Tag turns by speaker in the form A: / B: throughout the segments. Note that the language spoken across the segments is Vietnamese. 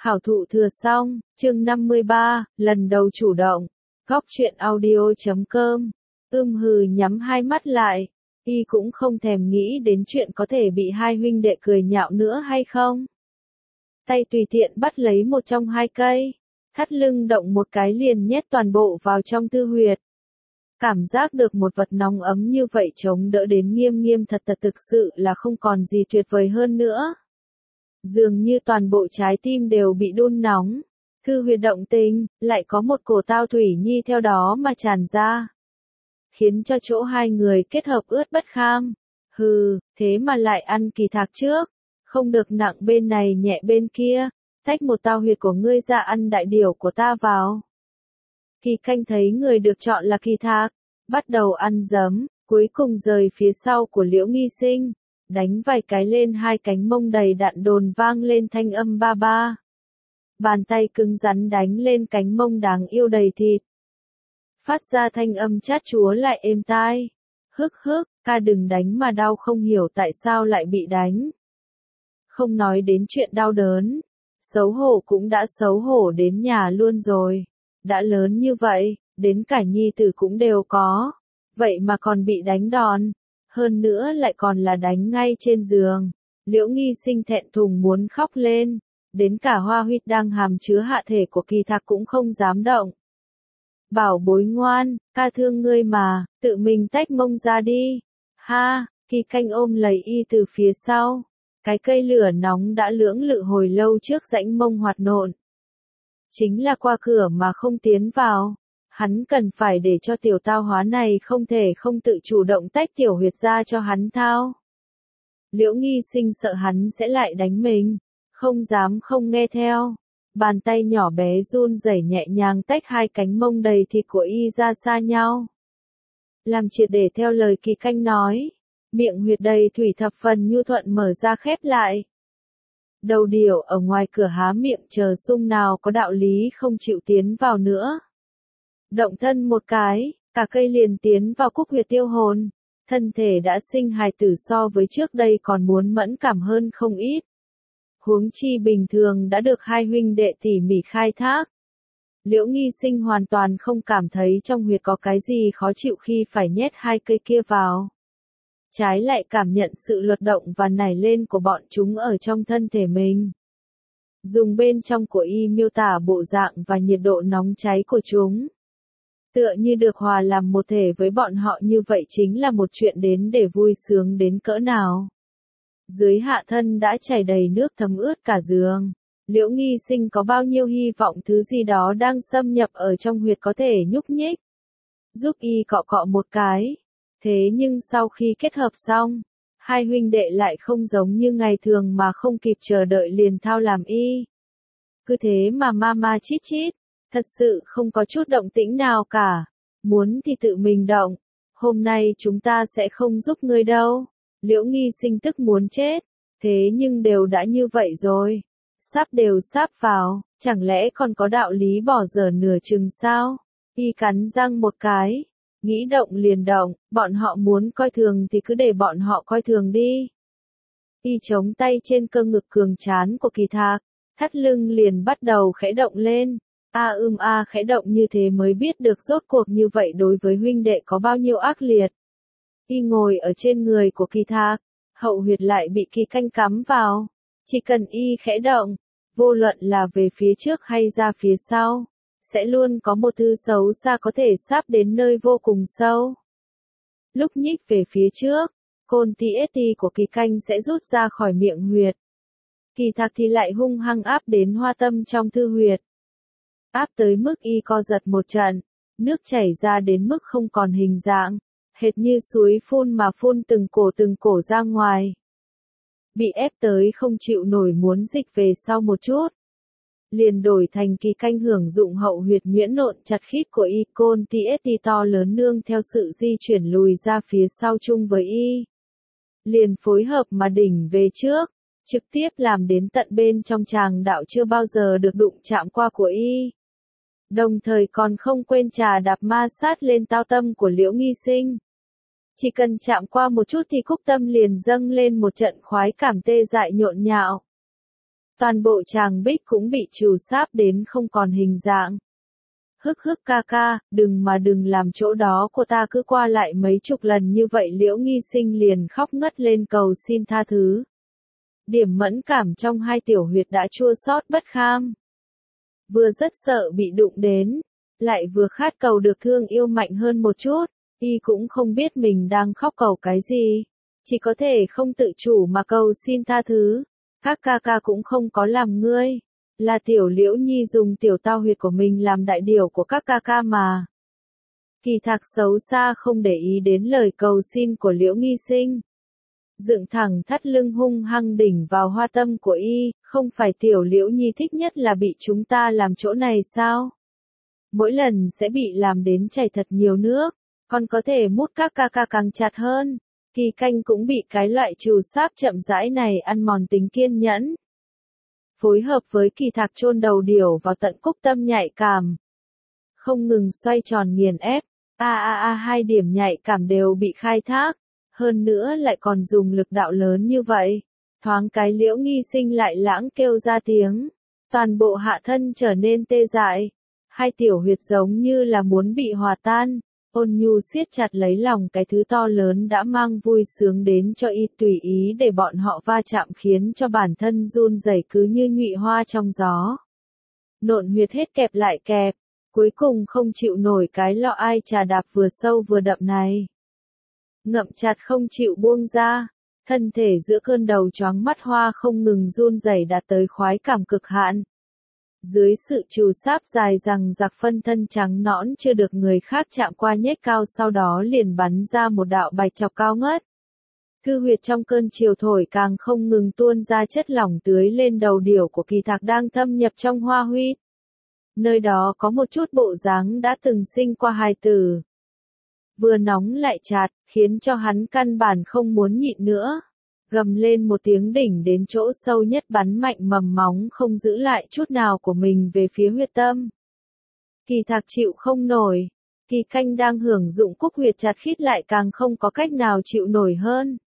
A: Khảo thụ thừa xong, chương 53, lần đầu chủ động. Góc truyện audio.com. Hừ nhắm hai mắt lại. Y cũng không thèm nghĩ đến chuyện có thể bị hai huynh đệ cười nhạo nữa hay không. Tay tùy tiện bắt lấy một trong hai cây. Thắt lưng động một cái liền nhét toàn bộ vào trong tư huyệt. Cảm giác được một vật nóng ấm như vậy chống đỡ đến nghiêm nghiêm thật thực sự là không còn gì tuyệt vời hơn nữa. Dường như toàn bộ trái tim đều bị đun nóng. Thư huyệt động tình, lại có một cổ tao thủy nhi theo đó mà tràn ra. Khiến cho chỗ hai người kết hợp ướt bất kham. Thế mà lại ăn kỳ thạc trước. Không được nặng bên này nhẹ bên kia. Tách một tao huyệt của ngươi ra ăn đại điểu của ta vào. Kỳ Canh thấy người được chọn là Kỳ Thạc. Bắt đầu ăn giấm, cuối cùng rời phía sau của Liễu Nghi Sinh. Đánh vài cái lên hai cánh mông đầy đạn đồn vang lên thanh âm ba ba. Bàn tay cứng rắn đánh lên cánh mông đáng yêu đầy thịt. Phát ra thanh âm chát chúa lại êm tai. Ca đừng đánh mà đau, không hiểu tại sao lại bị đánh. Không nói đến chuyện đau đớn. Xấu hổ cũng đã xấu hổ đến nhà luôn rồi. Đã lớn như vậy, đến cả nhi tử cũng đều có. Vậy mà còn bị đánh đòn. Hơn nữa lại còn là đánh ngay trên giường. Liễu Nghi Sinh thẹn thùng muốn khóc lên. Đến cả hoa huyết đang hàm chứa hạ thể của Kỳ Thạc cũng không dám động. Bảo bối ngoan, ca thương ngươi mà, tự mình tách mông ra đi. Kỳ Canh ôm lấy y từ phía sau. Cái cây lửa nóng đã lưỡng lự hồi lâu trước rãnh mông hoạt nộn. Chính là qua cửa mà không tiến vào. Hắn cần phải để cho tiểu tao hóa này không thể không tự chủ động tách tiểu huyệt ra cho hắn thao. Liễu Nghi Sinh sợ hắn sẽ lại đánh mình. Không dám không nghe theo. Bàn tay nhỏ bé run rẩy nhẹ nhàng tách hai cánh mông đầy thịt của y ra xa nhau. Làm triệt để theo lời Kỳ Canh nói. Miệng huyệt đầy thủy thập phần nhu thuận mở ra khép lại. Đầu điểu ở ngoài cửa há miệng chờ sung nào có đạo lý không chịu tiến vào nữa. Động thân một cái, cả cây liền tiến vào cúc huyệt tiêu hồn. Thân thể đã sinh hài tử so với trước đây còn muốn mẫn cảm hơn không ít. Huống chi bình thường đã được hai huynh đệ tỉ mỉ khai thác. Liễu Nghi Sinh hoàn toàn không cảm thấy trong huyệt có cái gì khó chịu khi phải nhét hai cây kia vào. Trái lại cảm nhận sự luật động và nảy lên của bọn chúng ở trong thân thể mình. Dùng bên trong của y miêu tả bộ dạng và nhiệt độ nóng cháy của chúng. Tựa như được hòa làm một thể với bọn họ như vậy chính là một chuyện đến để vui sướng đến cỡ nào. Dưới hạ thân đã chảy đầy nước thấm ướt cả giường. Liễu Nghi Sinh có bao nhiêu hy vọng thứ gì đó đang xâm nhập ở trong huyệt có thể nhúc nhích. Giúp y cọ cọ một cái. Thế nhưng sau khi kết hợp xong, hai huynh đệ lại không giống như ngày thường mà không kịp chờ đợi liền thao làm y. Cứ thế mà mama chít chít, thật sự không có chút động tĩnh nào cả. Muốn thì tự mình động, hôm nay chúng ta sẽ không giúp ngươi đâu. Liễu Nghi Sinh tức muốn chết, thế nhưng đều đã như vậy rồi. Sắp đều sắp vào, chẳng lẽ còn có đạo lý bỏ dở nửa chừng sao? Y cắn răng một cái. Nghĩ động liền động, bọn họ muốn coi thường thì cứ để bọn họ coi thường đi. Y chống tay trên cơ ngực cường trán của Kỳ Thạc, thắt lưng liền bắt đầu khẽ động lên. Khẽ động như thế mới biết được rốt cuộc như vậy đối với huynh đệ có bao nhiêu ác liệt. Y ngồi ở trên người của Kỳ Thạc, hậu huyệt lại bị Kỳ Canh cắm vào. Chỉ cần y khẽ động, vô luận là về phía trước hay ra phía sau. Sẽ luôn có một thứ xấu xa có thể sắp đến nơi vô cùng sâu. Lúc nhích về phía trước, côn TST của Kỳ Canh sẽ rút ra khỏi miệng huyệt. Kỳ Thạc thì lại hung hăng áp đến hoa tâm trong thư huyệt. Áp tới mức y co giật một trận, nước chảy ra đến mức không còn hình dạng, hệt như suối phun mà phun từng cổ ra ngoài. Bị ép tới không chịu nổi muốn dịch về sau một chút. Liền đổi thành Kỳ Canh hưởng dụng hậu huyệt nhuyễn nộn chặt khít của y, côn TST to lớn nương theo sự di chuyển lùi ra phía sau chung với y. Liền phối hợp mà đỉnh về trước, trực tiếp làm đến tận bên trong tràng đạo chưa bao giờ được đụng chạm qua của y. Đồng thời còn không quên trà đạp ma sát lên tao tâm của Liễu Nghi Sinh. Chỉ cần chạm qua một chút thì cúc tâm liền dâng lên một trận khoái cảm tê dại nhộn nhạo. Toàn bộ tràng bích cũng bị trù sáp đến không còn hình dạng. Hức hức ca ca, đừng làm chỗ đó của ta cứ qua lại mấy chục lần như vậy. Liễu Nghi Sinh liền khóc ngất lên cầu xin tha thứ. Điểm mẫn cảm trong hai tiểu huyệt đã chua xót bất kham. Vừa rất sợ bị đụng đến, lại vừa khát cầu được thương yêu mạnh hơn một chút, y cũng không biết mình đang khóc cầu cái gì, chỉ có thể không tự chủ mà cầu xin tha thứ. Các ca ca cũng không có làm ngươi, là tiểu Liễu Nhi dùng tiểu tao huyệt của mình làm đại điều của các ca ca mà. Kỳ Thạc xấu xa không để ý đến lời cầu xin của Liễu Nghi Sinh. Dựng thẳng thắt lưng hung hăng đỉnh vào hoa tâm của y, không phải tiểu Liễu Nhi thích nhất là bị chúng ta làm chỗ này sao? Mỗi lần sẽ bị làm đến chảy thật nhiều nước, còn có thể mút các ca ca càng chặt hơn. Kỳ Canh cũng bị cái loại trù sáp chậm rãi này ăn mòn tính kiên nhẫn. Phối hợp với Kỳ Thạc chôn đầu điểu vào tận cúc tâm nhạy cảm. Không ngừng xoay tròn nghiền ép, hai điểm nhạy cảm đều bị khai thác. Hơn nữa lại còn dùng lực đạo lớn như vậy. Thoáng cái Liễu Nghi Sinh lại lãng kêu ra tiếng. Toàn bộ hạ thân trở nên tê dại. Hai tiểu huyệt giống như là muốn bị hòa tan. Ôn nhu siết chặt lấy lòng cái thứ to lớn đã mang vui sướng đến cho y, tùy ý để bọn họ va chạm khiến cho bản thân run rẩy cứ như nhụy hoa trong gió. Nộn huyệt hết kẹp lại kẹp, cuối cùng không chịu nổi cái lọ ai trà đạp vừa sâu vừa đậm này. Ngậm chặt không chịu buông ra, thân thể giữa cơn đầu choáng mắt hoa không ngừng run rẩy đạt tới khoái cảm cực hạn. Dưới sự trù sáp dài rằng giặc, phân thân trắng nõn chưa được người khác chạm qua nhếch cao, sau đó liền bắn ra một đạo bạch chọc cao ngất. Thư huyệt trong cơn chiều thổi càng không ngừng tuôn ra chất lỏng tưới lên đầu điểu của Kỳ Thạc đang thâm nhập trong hoa huyết. Nơi đó có một chút bộ dáng đã từng sinh qua hài tử. Vừa nóng lại chạt, khiến cho hắn căn bản không muốn nhịn nữa. Gầm lên một tiếng đỉnh đến chỗ sâu nhất bắn mạnh mầm móng không giữ lại chút nào của mình về phía huyệt tâm. Kỳ Thạc chịu không nổi. Kỳ Canh đang hưởng dụng cúc huyệt chặt khít lại càng không có cách nào chịu nổi hơn.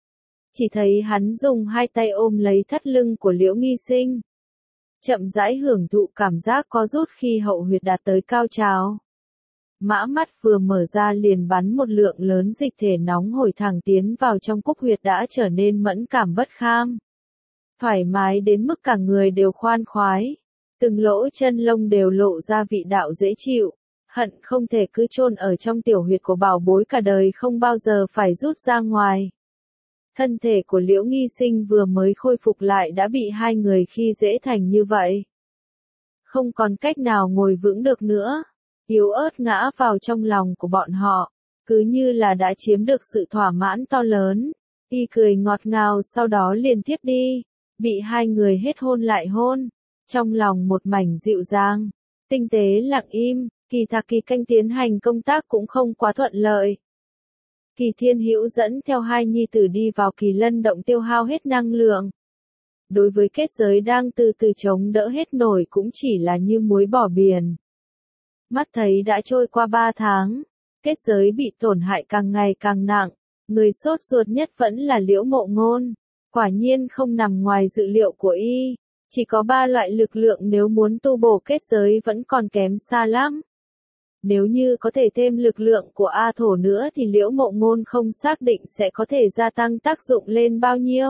A: Chỉ thấy hắn dùng hai tay ôm lấy thắt lưng của Liễu Nghi Sinh. Chậm rãi hưởng thụ cảm giác co rút khi hậu huyệt đạt tới cao trào. Mã mắt vừa mở ra liền bắn một lượng lớn dịch thể nóng hổi thẳng tiến vào trong cúc huyệt đã trở nên mẫn cảm bất kham. Thoải mái đến mức cả người đều khoan khoái. Từng lỗ chân lông đều lộ ra vị đạo dễ chịu. Hận không thể cứ chôn ở trong tiểu huyệt của bảo bối cả đời không bao giờ phải rút ra ngoài. Thân thể của Liễu Nghi Sinh vừa mới khôi phục lại đã bị hai người khi dễ thành như vậy. Không còn cách nào ngồi vững được nữa. Yếu ớt ngã vào trong lòng của bọn họ, cứ như là đã chiếm được sự thỏa mãn to lớn. Y cười ngọt ngào sau đó liền tiếp đi, bị hai người hết hôn lại hôn, trong lòng một mảnh dịu dàng, tinh tế lặng im. Kỳ Thạc Kỳ Canh tiến hành công tác cũng không quá thuận lợi. Kỳ Thiên Hữu dẫn theo hai nhi tử đi vào Kỳ Lân động tiêu hao hết năng lượng. Đối với kết giới đang từ từ chống đỡ hết nổi cũng chỉ là như muối bỏ biển. Mắt thấy đã trôi qua 3 tháng, kết giới bị tổn hại càng ngày càng nặng, người sốt ruột nhất vẫn là Liễu Mộ Ngôn. Quả nhiên không nằm ngoài dự liệu của y, chỉ có 3 loại lực lượng nếu muốn tu bổ kết giới vẫn còn kém xa lắm. Nếu như có thể thêm lực lượng của A Thổ nữa thì Liễu Mộ Ngôn không xác định sẽ có thể gia tăng tác dụng lên bao nhiêu.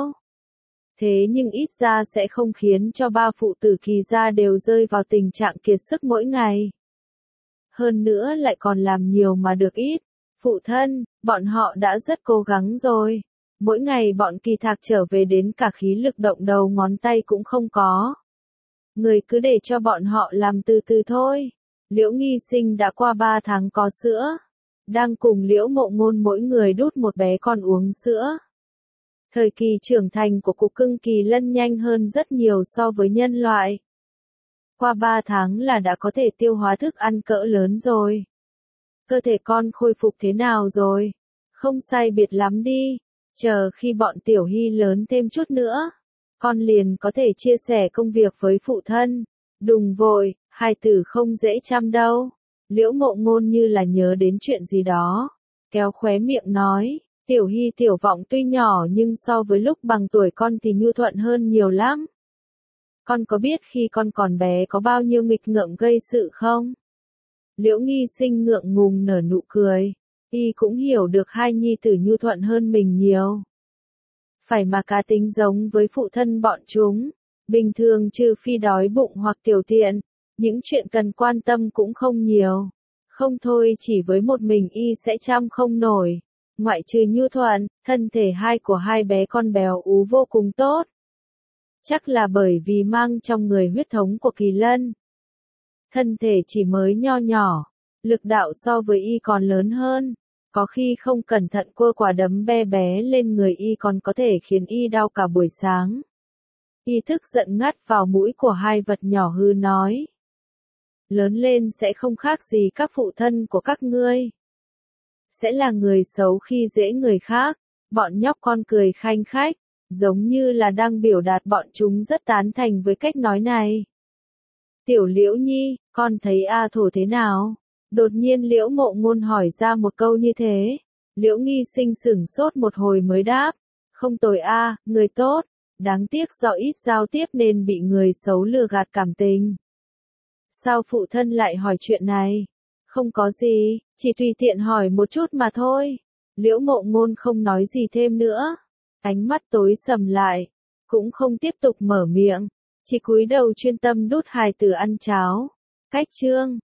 A: Thế nhưng ít ra sẽ không khiến cho 3 phụ tử Kỳ gia đều rơi vào tình trạng kiệt sức mỗi ngày. Hơn nữa lại còn làm nhiều mà được ít. Phụ thân, bọn họ đã rất cố gắng rồi. Mỗi ngày bọn Kỳ Thạc trở về đến cả khí lực động đầu ngón tay cũng không có. Người cứ để cho bọn họ làm từ từ thôi. Liễu Nghi Sinh đã qua 3 tháng có sữa. Đang cùng Liễu Mộ Ngôn mỗi người đút một bé con uống sữa. Thời kỳ trưởng thành của cục cưng Kỳ Lân nhanh hơn rất nhiều so với nhân loại. Qua 3 tháng là đã có thể tiêu hóa thức ăn cỡ lớn rồi. Cơ thể con khôi phục thế nào rồi? Không sai biệt lắm đi. Chờ khi bọn Tiểu Hy lớn thêm chút nữa, con liền có thể chia sẻ công việc với phụ thân. Đừng vội, hai tử không dễ chăm đâu. Liễu Mộ Ngôn như là nhớ đến chuyện gì đó, kéo khóe miệng nói, Tiểu Hy Tiểu Vọng tuy nhỏ nhưng so với lúc bằng tuổi con thì nhu thuận hơn nhiều lắm. Con có biết khi con còn bé có bao nhiêu nghịch ngợm gây sự không? Liễu Nghi Sinh ngượng ngùng nở nụ cười. Y cũng hiểu được hai nhi tử nhu thuận hơn mình nhiều. Phải mà cá tính giống với phụ thân bọn chúng. Bình thường trừ phi đói bụng hoặc tiểu tiện, những chuyện cần quan tâm cũng không nhiều. Không thôi chỉ với một mình Y sẽ chăm không nổi. Ngoại trừ nhu thuận, thân thể của hai bé con béo ú vô cùng tốt. Chắc là bởi vì mang trong người huyết thống của Kỳ Lân. Thân thể chỉ mới nho nhỏ, lực đạo so với Y còn lớn hơn. Có khi không cẩn thận quơ quả đấm bé bé lên người Y còn có thể khiến Y đau cả buổi sáng. Y tức giận ngắt vào mũi của hai vật nhỏ hư nói. Lớn lên sẽ không khác gì các phụ thân của các ngươi. Sẽ là người xấu khi dễ người khác. Bọn nhóc con cười khanh khách, giống như là đang biểu đạt bọn chúng rất tán thành với cách nói này. Tiểu Liễu Nhi, con thấy A Thổ thế nào? Đột nhiên Liễu Mộ Ngôn hỏi ra một câu như thế. Liễu Nghi Sinh sửng sốt một hồi mới đáp. Không tồi a, người tốt. Đáng tiếc do ít giao tiếp nên bị người xấu lừa gạt cảm tình. Sao phụ thân lại hỏi chuyện này? Không có gì, chỉ tùy tiện hỏi một chút mà thôi. Liễu Mộ Ngôn không nói gì thêm nữa. Ánh mắt tối sầm lại, cũng không tiếp tục mở miệng, chỉ cúi đầu chuyên tâm đút hài tử ăn cháo. Cách chương